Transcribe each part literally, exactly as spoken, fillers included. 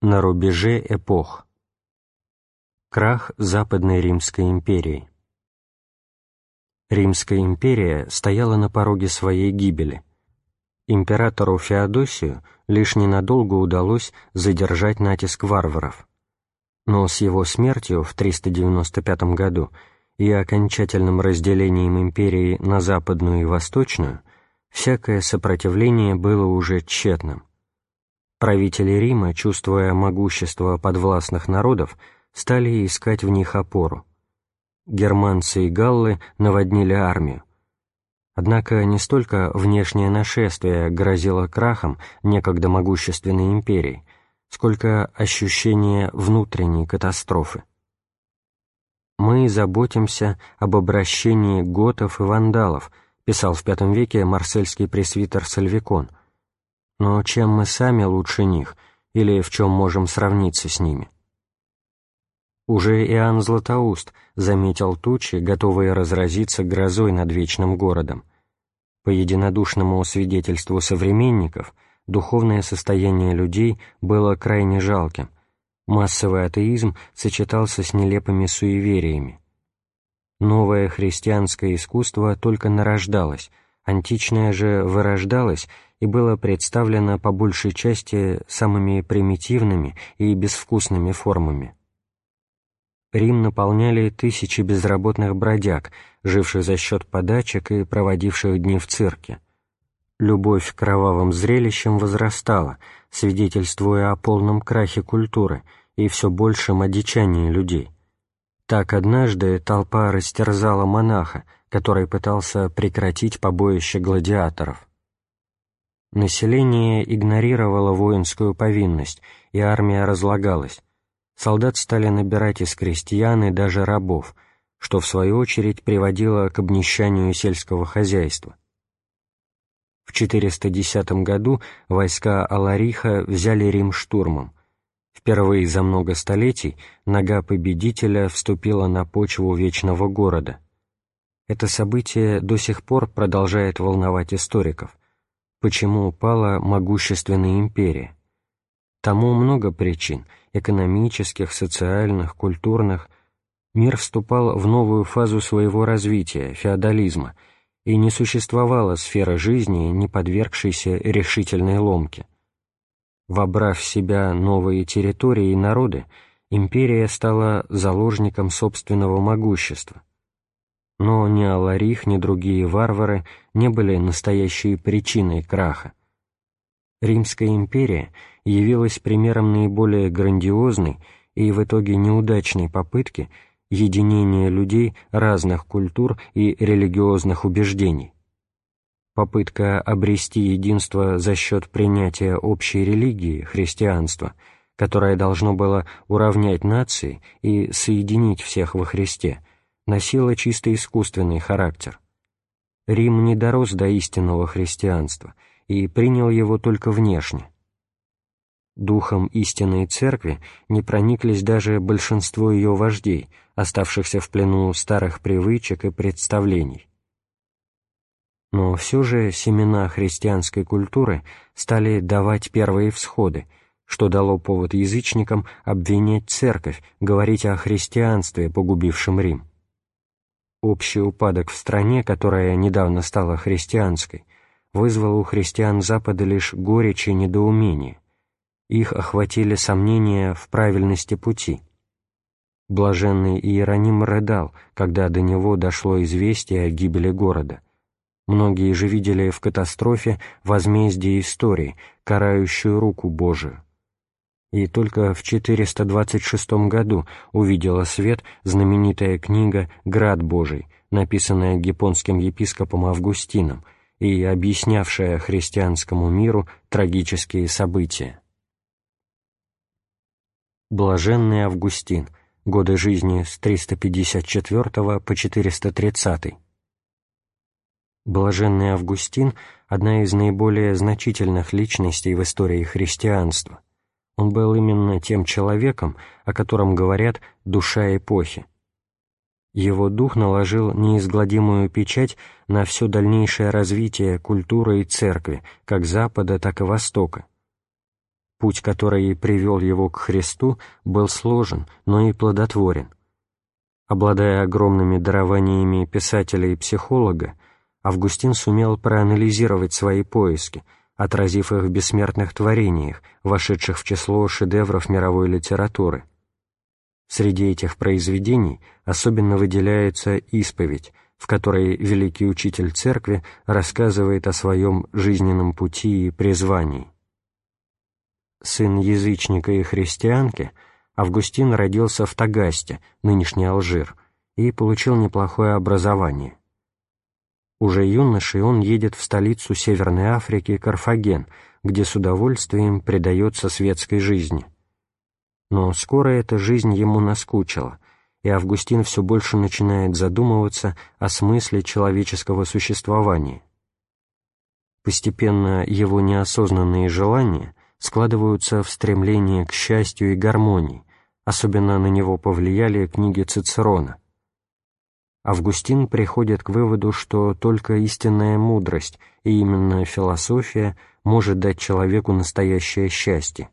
На рубеже эпох. Крах Западной Римской империи. Римская империя стояла на пороге своей гибели. Императору Феодосию лишь ненадолго удалось задержать натиск варваров. Но с его смертью в триста девяносто пятом году и окончательным разделением империи на западную и восточную всякое сопротивление было уже тщетным. Правители Рима, чувствуя могущество подвластных народов, стали искать в них опору. Германцы и галлы наводнили армию. Однако не столько внешнее нашествие грозило крахом некогда могущественной империи, сколько ощущение внутренней катастрофы. «Мы заботимся об обращении готов и вандалов», писал в пятом веке марсельский пресвитер Сальвикон. Но чем мы сами лучше них, или в чем можем сравниться с ними? Уже Иоанн Златоуст заметил тучи, готовые разразиться грозой над вечным городом. По единодушному свидетельству современников, духовное состояние людей было крайне жалким. Массовый атеизм сочетался с нелепыми суевериями. Новое христианское искусство только нарождалось, античное же вырождалось и было представлено по большей части самыми примитивными и безвкусными формами. Рим наполняли тысячи безработных бродяг, живших за счет подачек и проводивших дни в цирке. Любовь к кровавым зрелищам возрастала, свидетельствуя о полном крахе культуры и все большем одичании людей. Так однажды толпа растерзала монаха, который пытался прекратить побоище гладиаторов. Население игнорировало воинскую повинность, и армия разлагалась. Солдат стали набирать из крестьян и даже рабов, что в свою очередь приводило к обнищанию сельского хозяйства. В четыреста десятом году войска Алариха взяли Рим штурмом. Впервые за много столетий нога победителя вступила на почву вечного города. Это событие до сих пор продолжает волновать историков. Почему упала могущественная империя? Тому много причин – экономических, социальных, культурных. Мир вступал в новую фазу своего развития, феодализма, и не существовало сферы жизни, не подвергшейся решительной ломке. Вобрав в себя новые территории и народы, империя стала заложником собственного могущества. Но ни Аларих, ни другие варвары не были настоящей причиной краха. Римская империя явилась примером наиболее грандиозной и в итоге неудачной попытки единения людей разных культур и религиозных убеждений. Попытка обрести единство за счет принятия общей религии, христианства, которое должно было уравнять нации и соединить всех во Христе, носила чисто искусственный характер. Рим не дорос до истинного христианства и принял его только внешне. Духом истинной церкви не прониклись даже большинство ее вождей, оставшихся в плену старых привычек и представлений. Но все же семена христианской культуры стали давать первые всходы, что дало повод язычникам обвинять церковь, говорить о христианстве, погубившем Рим. Общий упадок в стране, которая недавно стала христианской, вызвал у христиан Запада лишь горечь и недоумение. Их охватили сомнения в правильности пути. Блаженный Иероним рыдал, когда до него дошло известие о гибели города. Многие же видели в катастрофе возмездие истории, карающую руку Божию. И только в четыреста двадцать шестом году увидела свет знаменитая книга «Град Божий», написанная японским епископом Августином и объяснявшая христианскому миру трагические события. Блаженный Августин. Годы жизни с триста пятьдесят четвёртого по четыреста тридцатый. Блаженный Августин – одна из наиболее значительных личностей в истории христианства. Он был именно тем человеком, о котором говорят «душа эпохи». Его дух наложил неизгладимую печать на все дальнейшее развитие культуры и церкви, как Запада, так и Востока. Путь, который привел его к Христу, был сложен, но и плодотворен. Обладая огромными дарованиями писателя и психолога, Августин сумел проанализировать свои поиски, отразив их в бессмертных творениях, вошедших в число шедевров мировой литературы. Среди этих произведений особенно выделяется «Исповедь», в которой великий учитель церкви рассказывает о своем жизненном пути и призвании. Сын язычника и христианки, Августин родился в Тагасте, нынешний Алжир, и получил неплохое образование. Уже юношей он едет в столицу Северной Африки Карфаген, где с удовольствием предается светской жизни. Но скоро эта жизнь ему наскучила, и Августин все больше начинает задумываться о смысле человеческого существования. Постепенно его неосознанные желания складываются в стремление к счастью и гармонии, особенно на него повлияли книги Цицерона. Августин приходит к выводу, что только истинная мудрость и именно философия может дать человеку настоящее счастье.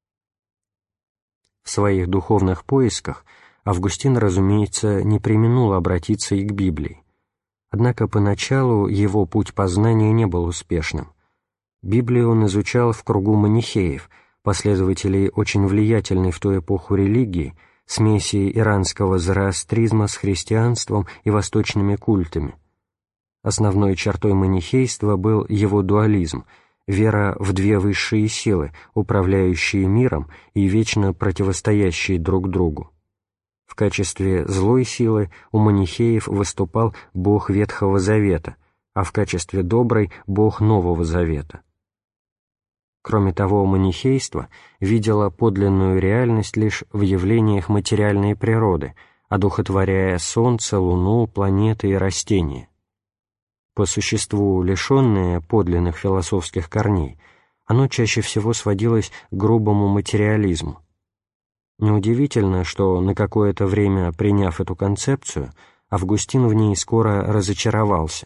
В своих духовных поисках Августин, разумеется, не преминул обратиться и к Библии. Однако поначалу его путь познания не был успешным. Библию он изучал в кругу манихеев, последователей очень влиятельной в ту эпоху религии, смеси иранского зороастризма с христианством и восточными культами. Основной чертой манихейства был его дуализм, вера в две высшие силы, управляющие миром и вечно противостоящие друг другу. В качестве злой силы у манихеев выступал Бог Ветхого Завета, а в качестве доброй — Бог Нового Завета. Кроме того, манихейство видело подлинную реальность лишь в явлениях материальной природы, одухотворяя солнце, луну, планеты и растения. По существу лишенное подлинных философских корней, оно чаще всего сводилось к грубому материализму. Неудивительно, что на какое-то время, приняв эту концепцию, Августин в ней скоро разочаровался.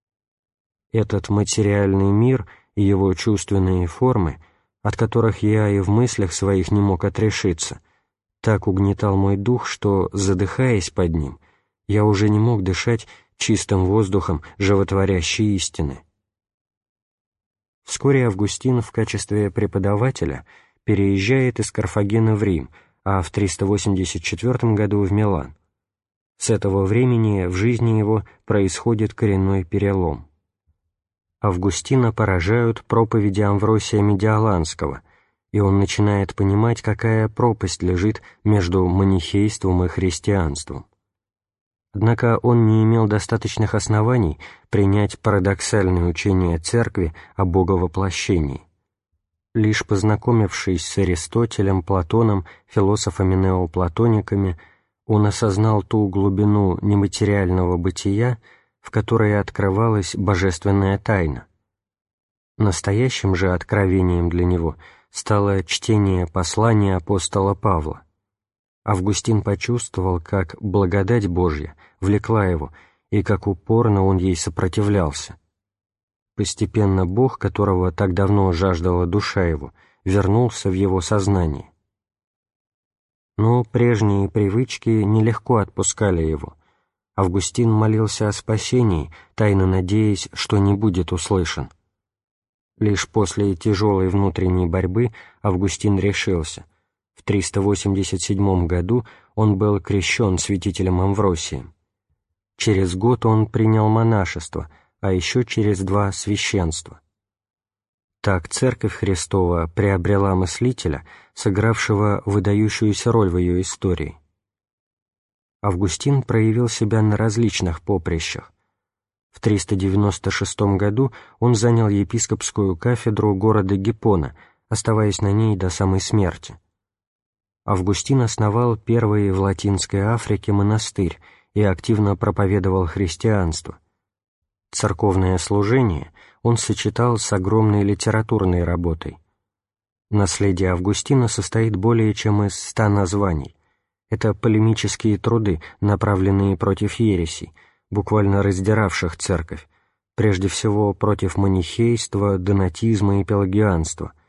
Этот материальный мир и его чувственные формы, от которых я и в мыслях своих не мог отрешиться, так угнетал мой дух, что, задыхаясь под ним, я уже не мог дышать чистым воздухом животворящей истины. Вскоре Августин в качестве преподавателя переезжает из Карфагена в Рим, а в триста восемьдесят четвёртом году в Милан. С этого времени в жизни его происходит коренной перелом. Августина поражают проповеди Амвросия Медиаланского, и он начинает понимать, какая пропасть лежит между манихейством и христианством. Однако он не имел достаточных оснований принять парадоксальное учение Церкви о боговоплощении. Лишь познакомившись с Аристотелем, Платоном, философами-неоплатониками, он осознал ту глубину нематериального бытия, в которой открывалась божественная тайна. Настоящим же откровением для него стало чтение послания апостола Павла. Августин почувствовал, как благодать Божья влекла его и как упорно он ей сопротивлялся. Постепенно Бог, которого так давно жаждала душа его, вернулся в его сознание. Но прежние привычки нелегко отпускали его. Августин молился о спасении, тайно надеясь, что не будет услышан. Лишь после тяжелой внутренней борьбы Августин решился. В триста восемьдесят седьмом году он был крещен святителем Амвросием. Через год он принял монашество, а еще через два — священство. Так Церковь Христова приобрела мыслителя, сыгравшего выдающуюся роль в ее истории. Августин проявил себя на различных поприщах. В триста девяносто шестом году он занял епископскую кафедру города Гиппона, оставаясь на ней до самой смерти. Августин основал первый в Латинской Африке монастырь и активно проповедовал христианство. Церковное служение он сочетал с огромной литературной работой. Наследие Августина состоит более чем из ста названий. Это полемические труды, направленные против ересей, буквально раздиравших церковь, прежде всего против манихейства, донатизма и пелагианства,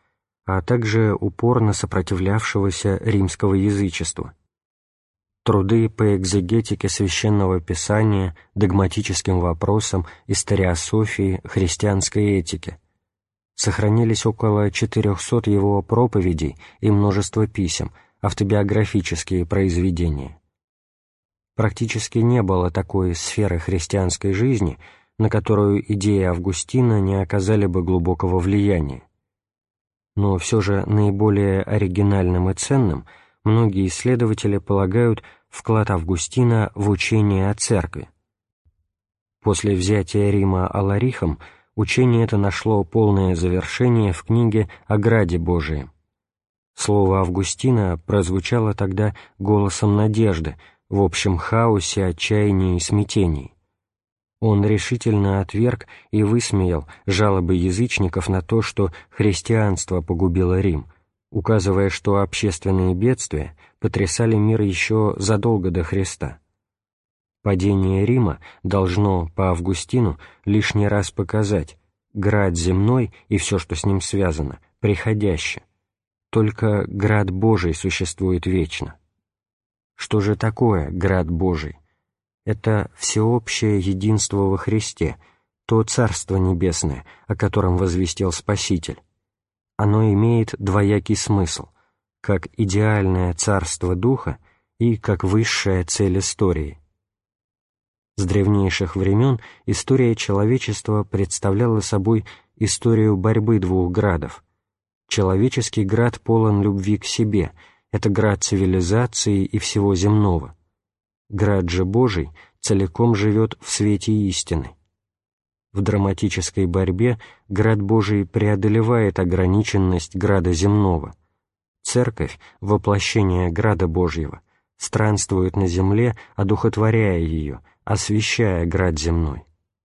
а также упорно сопротивлявшегося римского язычеству. Труды по экзегетике Священного Писания, догматическим вопросам, историософии, христианской этике. Сохранились около четырехсот его проповедей и множество писем, автобиографические произведения. Практически не было такой сферы христианской жизни, на которую идеи Августина не оказали бы глубокого влияния. Но все же наиболее оригинальным и ценным многие исследователи полагают вклад Августина в учение о Церкви. После взятия Рима Аларихом учение это нашло полное завершение в книге «О Граде Божием». Слово Августина прозвучало тогда голосом надежды в общем хаосе, отчаянии и смятении. Он решительно отверг и высмеял жалобы язычников на то, что христианство погубило Рим, указывая, что общественные бедствия потрясали мир еще задолго до Христа. Падение Рима должно, по Августину, лишний раз показать: град земной и все, что с ним связано, приходяще. Только град Божий существует вечно. Что же такое град Божий? Это всеобщее единство во Христе, то Царство Небесное, о котором возвестил Спаситель. Оно имеет двоякий смысл, как идеальное царство Духа и как высшая цель истории. С древнейших времен история человечества представляла собой историю борьбы двух градов. Человеческий град полон любви к себе, это град цивилизации и всего земного. Град же Божий целиком живет в свете истины. В драматической борьбе град Божий преодолевает ограниченность града земного. Церковь, воплощение града Божьего, странствует на земле, одухотворяя ее, освящая град земной.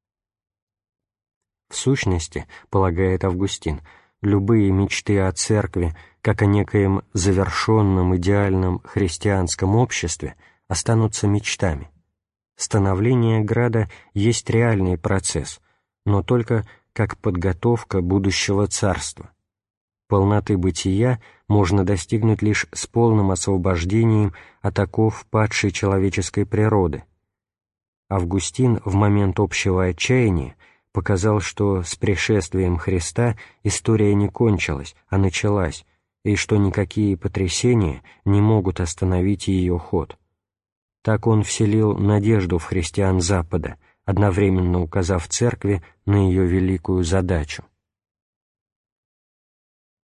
В сущности, полагает Августин, любые мечты о Церкви, как о некоем завершенном идеальном христианском обществе, останутся мечтами. Становление града есть реальный процесс, но только как подготовка будущего царства. Полноты бытия можно достигнуть лишь с полным освобождением от оков падшей человеческой природы. Августин в момент общего отчаяния показал, что с пришествием Христа история не кончилась, а началась, и что никакие потрясения не могут остановить ее ход. Так он вселил надежду в христиан Запада, одновременно указав Церкви на ее великую задачу.